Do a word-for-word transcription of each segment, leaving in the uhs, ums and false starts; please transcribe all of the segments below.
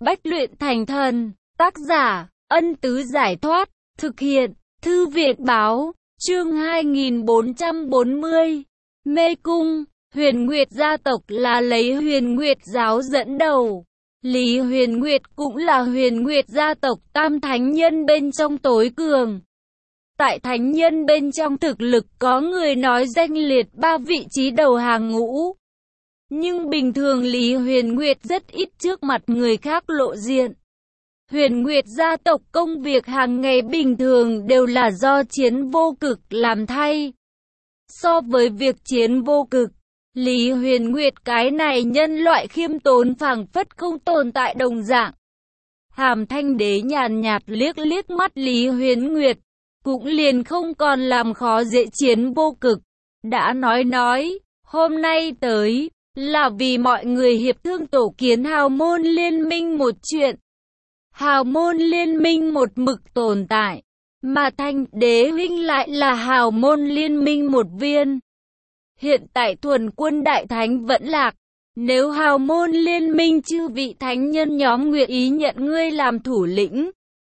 Bách luyện thành thần. Tác giả, Ân Tứ Giải Thoát. Thực hiện, Thư viện Báo. Chương hai nghìn bốn trăm bốn mươi. Mê Cung. Huyền Nguyệt gia tộc là lấy Huyền Nguyệt giáo dẫn đầu. Lý Huyền Nguyệt cũng là Huyền Nguyệt gia tộc tam thánh nhân bên trong tối cường. Tại thánh nhân bên trong thực lực có người nói danh liệt ba vị trí đầu hàng ngũ. Nhưng bình thường Lý Huyền Nguyệt rất ít trước mặt người khác lộ diện. Huyền Nguyệt gia tộc công việc hàng ngày bình thường đều là do chiến vô cực làm thay. So với việc chiến vô cực, Lý Huyền Nguyệt cái này nhân loại khiêm tốn phảng phất không tồn tại đồng dạng. Hàm Thanh Đế nhàn nhạt liếc liếc mắt Lý Huyền Nguyệt, cũng liền không còn làm khó dễ chiến vô cực. Đã nói nói, hôm nay tới, là vì mọi người hiệp thương tổ kiến hào môn liên minh một chuyện. Hào môn liên minh một mực tồn tại, mà Thanh Đế huynh lại là hào môn liên minh một viên. Hiện tại thuần quân đại thánh vẫn lạc, nếu hào môn liên minh chư vị thánh nhân nhóm nguyện ý nhận ngươi làm thủ lĩnh,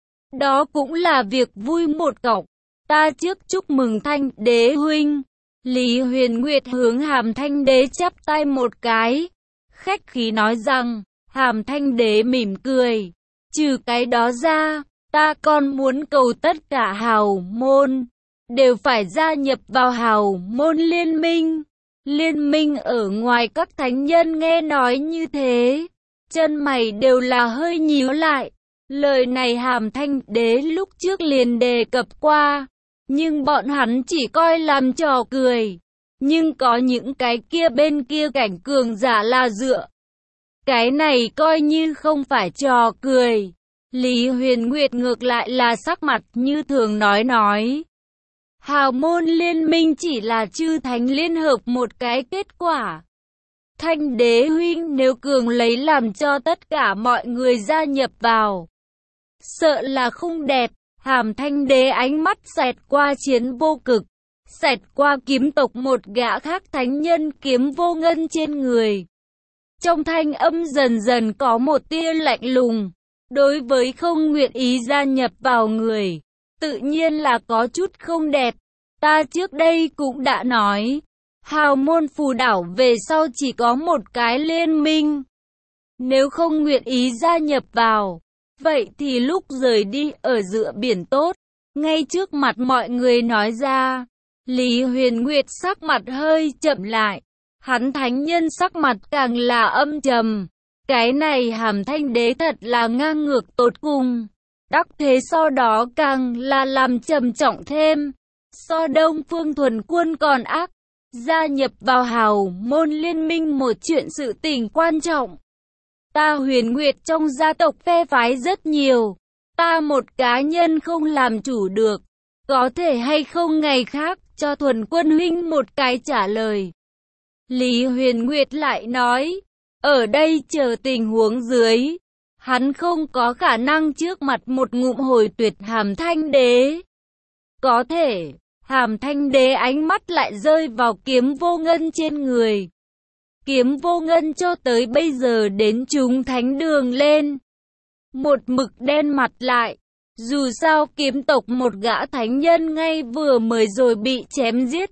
đó cũng là việc vui một cọc. Ta trước chúc mừng Thanh Đế huynh. Lý Huyền Nguyệt hướng Hàm Thanh Đế chắp tay một cái, khách khí nói rằng. Hàm Thanh Đế mỉm cười, trừ cái đó ra, ta còn muốn cầu tất cả hào môn đều phải gia nhập vào hào môn liên minh. Liên minh ở ngoài các thánh nhân nghe nói như thế, chân mày đều là hơi nhíu lại. Lời này Hàm Thanh Đế lúc trước liền đề cập qua, nhưng bọn hắn chỉ coi làm trò cười. Nhưng có những cái kia bên kia cảnh cường giả là dựa. Cái này coi như không phải trò cười. Lý Huyền Nguyệt ngược lại là sắc mặt như thường nói nói. Hào môn liên minh chỉ là chư thánh liên hợp một cái kết quả. Thanh Đế huynh nếu cường lấy làm cho tất cả mọi người gia nhập vào, sợ là không đẹp. Hàm Thanh Đế ánh mắt xẹt qua chiến vô cực, xẹt qua kiếm tộc một gã khác thánh nhân kiếm vô ngân trên người. Trong thanh âm dần dần có một tia lạnh lùng. Đối với không nguyện ý gia nhập vào người, tự nhiên là có chút không đẹp. Ta trước đây cũng đã nói, hào môn phù đảo về sau chỉ có một cái liên minh. Nếu không nguyện ý gia nhập vào, vậy thì lúc rời đi ở giữa biển tốt. Ngay trước mặt mọi người nói ra. Lý Huyền Nguyệt sắc mặt hơi chậm lại, hắn thánh nhân sắc mặt càng là âm trầm. Cái này Hàm Thanh Đế thật là ngang ngược tột cùng. Đắc thế so đó càng là làm trầm trọng thêm. So Đông Phương thuần quân còn ác. Gia nhập vào hào môn liên minh một chuyện sự tình quan trọng. Ta Huyền Nguyệt trong gia tộc phe phái rất nhiều. Ta một cá nhân không làm chủ được. Có thể hay không ngày khác cho thuần quân huynh một cái trả lời. Lý Huyền Nguyệt lại nói. Ở đây chờ tình huống dưới, hắn không có khả năng trước mặt một ngụm hồi tuyệt Hàm Thanh Đế. Có thể, Hàm Thanh Đế ánh mắt lại rơi vào kiếm vô ngân trên người. Kiếm vô ngân cho tới bây giờ đến chúng thánh đường lên, một mực đen mặt lại. Dù sao kiếm tộc một gã thánh nhân ngay vừa mới rồi bị chém giết.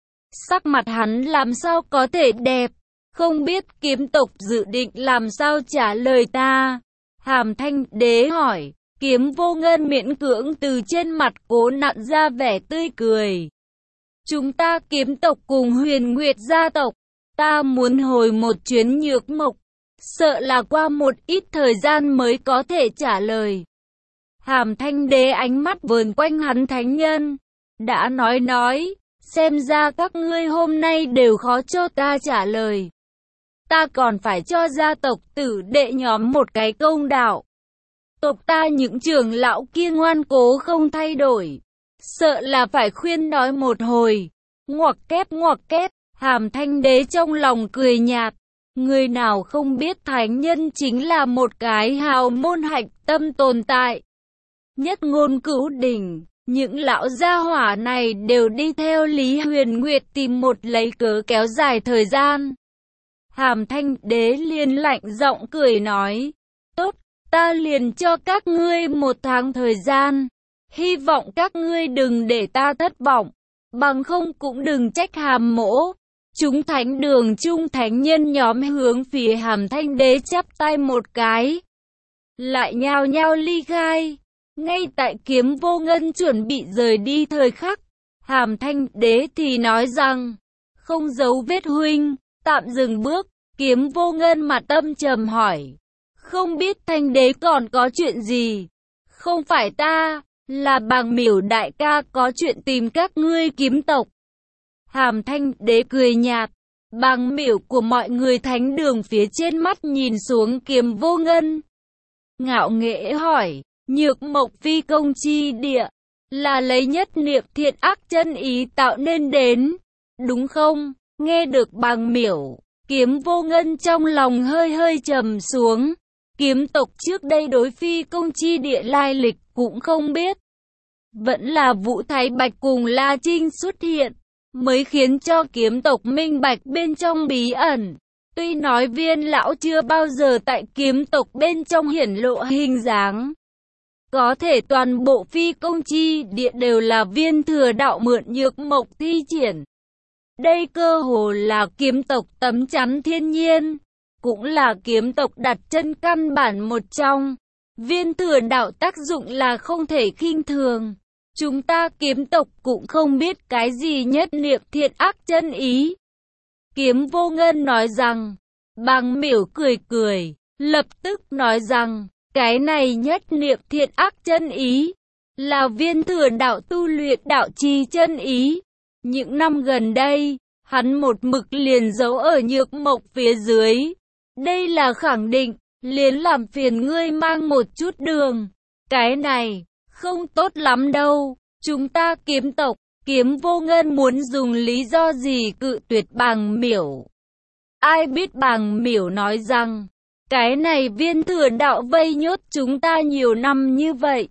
Sắc mặt hắn làm sao có thể đẹp. Không biết kiếm tộc dự định làm sao trả lời ta. Hàm Thanh Đế hỏi. Kiếm vô ngân miễn cưỡng từ trên mặt cố nặn ra vẻ tươi cười. Chúng ta kiếm tộc cùng Huyền Nguyệt gia tộc. Ta muốn hồi một chuyến Nhược Mộc. Sợ là qua một ít thời gian mới có thể trả lời. Hàm Thanh Đế ánh mắt vờn quanh hắn thánh nhân. Đã nói nói. Xem ra các ngươi hôm nay đều khó cho ta trả lời. Ta còn phải cho gia tộc tử đệ nhóm một cái công đạo. Tộc ta những trưởng lão kia ngoan cố không thay đổi. Sợ là phải khuyên nói một hồi. Ngoặc kép ngoặc kép. Hàm Thanh Đế trong lòng cười nhạt. Người nào không biết thánh nhân chính là một cái hào môn hạch tâm tồn tại. Nhất ngôn cửu đỉnh. Những lão gia hỏa này đều đi theo Lý Huyền Nguyệt tìm một lấy cớ kéo dài thời gian. Hàm Thanh Đế liền lạnh giọng cười nói. Tốt, ta liền cho các ngươi một tháng thời gian. Hy vọng các ngươi đừng để ta thất vọng, bằng không cũng đừng trách Hàm mỗ. Chúng thánh đường trung thánh nhân nhóm hướng phía Hàm Thanh Đế chắp tay một cái, lại nhao nhao ly khai. Ngay tại Kiếm Vô Ngân chuẩn bị rời đi thời khắc, Hàm Thanh Đế thì nói rằng, không giấu vết huynh, tạm dừng bước. Kiếm Vô Ngân mặt âm trầm hỏi, không biết Thanh Đế còn có chuyện gì? Không phải ta, là Bàng Miểu đại ca có chuyện tìm các ngươi kiếm tộc. Hàm Thanh Đế cười nhạt, Bàng Miểu của mọi người thánh đường phía trên mắt nhìn xuống Kiếm Vô Ngân, ngạo nghễ hỏi, Nhược Mộc phi công chi địa, là lấy nhất niệm thiện ác chân ý tạo nên đến, đúng không? Nghe được Bàng Miểu, Kiếm Vô Ngân trong lòng hơi hơi trầm xuống. Kiếm tộc trước đây đối phi công chi địa lai lịch cũng không biết. Vẫn là Vũ Thái Bạch cùng La Trinh xuất hiện, mới khiến cho kiếm tộc minh bạch bên trong bí ẩn. Tuy nói Viên lão chưa bao giờ tại kiếm tộc bên trong hiển lộ hình dáng, có thể toàn bộ phi công chi địa đều là Viên thừa đạo mượn Nhược Mộc thi triển. Đây cơ hồ là kiếm tộc tấm chắn thiên nhiên, cũng là kiếm tộc đặt chân căn bản một trong. Viên thừa đạo tác dụng là không thể khinh thường. Chúng ta kiếm tộc cũng không biết cái gì nhất niệm thiện ác chân ý. Kiếm Vô Ngân nói rằng, Bàng Miểu cười cười, lập tức nói rằng, cái này nhất niệm thiện ác chân ý, là Viên thừa đạo tu luyện đạo trì chân ý. Những năm gần đây, hắn một mực liền giấu ở Nhược Mộc phía dưới. Đây là khẳng định, liền làm phiền ngươi mang một chút đường. Cái này, không tốt lắm đâu. Chúng ta kiếm tộc, Kiếm Vô Ngân muốn dùng lý do gì cự tuyệt Bàng Miểu. Ai biết Bàng Miểu nói rằng, cái này Viên thừa đạo vây nhốt chúng ta nhiều năm như vậy,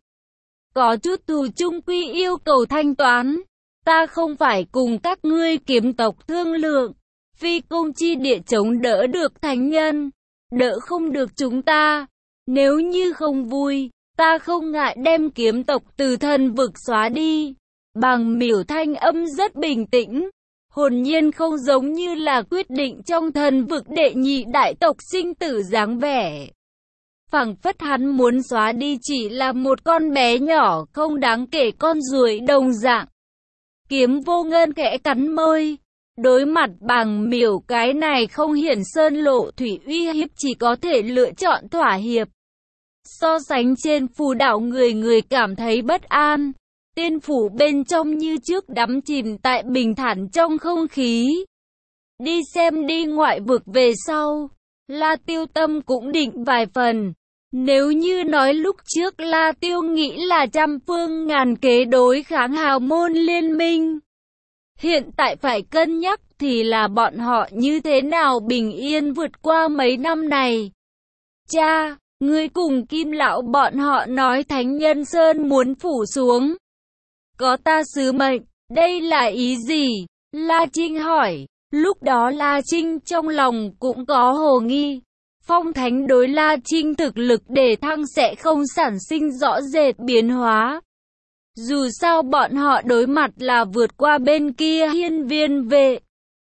có chút thù chung quy yêu cầu thanh toán. Ta không phải cùng các ngươi kiếm tộc thương lượng, phi công chi địa chống đỡ được thánh nhân, đỡ không được chúng ta. Nếu như không vui, ta không ngại đem kiếm tộc từ thần vực xóa đi. Bàng Miểu thanh âm rất bình tĩnh, hồn nhiên không giống như là quyết định trong thần vực đệ nhị đại tộc sinh tử dáng vẻ. Phảng phất hắn muốn xóa đi chỉ là một con bé nhỏ không đáng kể con ruồi đồng dạng. Kiếm Vô Ngân khẽ cắn môi, đối mặt Bàng Miểu cái này không hiển sơn lộ thủy uy hiếp chỉ có thể lựa chọn thỏa hiệp. So sánh trên phù đảo người người cảm thấy bất an, tiên phủ bên trong như trước đắm chìm tại bình thản trong không khí. Đi xem đi ngoại vực về sau, La Tiêu tâm cũng định vài phần. Nếu như nói lúc trước La Tiêu nghĩ là trăm phương ngàn kế đối kháng hào môn liên minh, hiện tại phải cân nhắc thì là bọn họ như thế nào bình yên vượt qua mấy năm này. Cha, ngươi cùng Kim lão bọn họ nói Thánh Nhân Sơn muốn phủ xuống, có ta sứ mệnh, đây là ý gì? La Trinh hỏi. Lúc đó La Trinh trong lòng cũng có hồ nghi. Phong Thánh đối La Trinh thực lực để thăng sẽ không sản sinh rõ rệt biến hóa. Dù sao bọn họ đối mặt là vượt qua bên kia hiên viên vệ.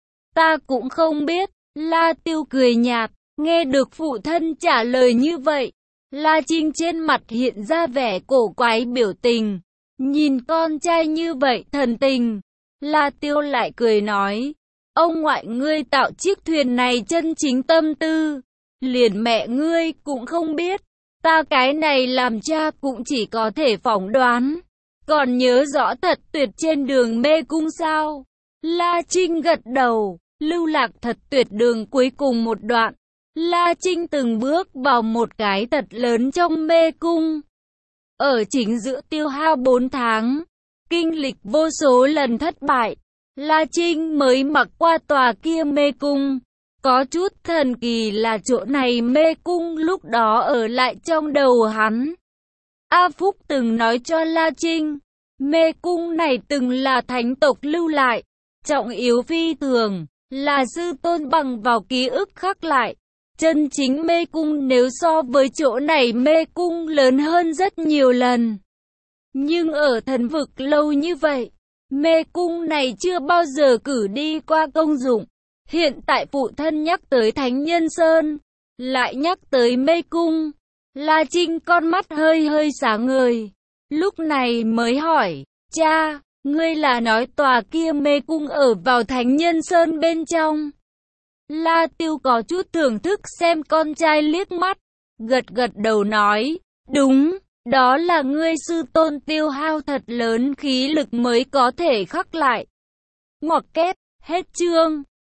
Ta cũng không biết. La Tiêu cười nhạt, nghe được phụ thân trả lời như vậy. La Trinh trên mặt hiện ra vẻ cổ quái biểu tình. Nhìn con trai như vậy thần tình. La Tiêu lại cười nói, ông ngoại ngươi tạo chiếc thuyền này chân chính tâm tư, liền mẹ ngươi cũng không biết. Ta cái này làm cha cũng chỉ có thể phỏng đoán. Còn nhớ rõ thật tuyệt trên đường mê cung sao? La Trinh gật đầu. Lưu lạc thật tuyệt đường cuối cùng một đoạn. La Trinh từng bước vào một cái thật lớn trong mê cung. Ở chính giữa tiêu hao bốn tháng, kinh lịch vô số lần thất bại, La Trinh mới mặc qua tòa kia mê cung. Có chút thần kỳ là chỗ này mê cung lúc đó ở lại trong đầu hắn. A Phúc từng nói cho La Trinh, mê cung này từng là thánh tộc lưu lại, trọng yếu phi thường, là sư tôn bằng vào ký ức khắc lại. Chân chính mê cung nếu so với chỗ này mê cung lớn hơn rất nhiều lần. Nhưng ở thần vực lâu như vậy, mê cung này chưa bao giờ cử đi qua công dụng. Hiện tại phụ thân nhắc tới Thánh Nhân Sơn, lại nhắc tới mê cung. La Trinh con mắt hơi hơi sáng ngời. Lúc này mới hỏi, cha, ngươi là nói tòa kia mê cung ở vào Thánh Nhân Sơn bên trong. La Tiêu có chút thưởng thức xem con trai liếc mắt, gật gật đầu nói, đúng, đó là ngươi sư tôn tiêu hao thật lớn khí lực mới có thể khắc lại. Ngoặc kép, hết chương.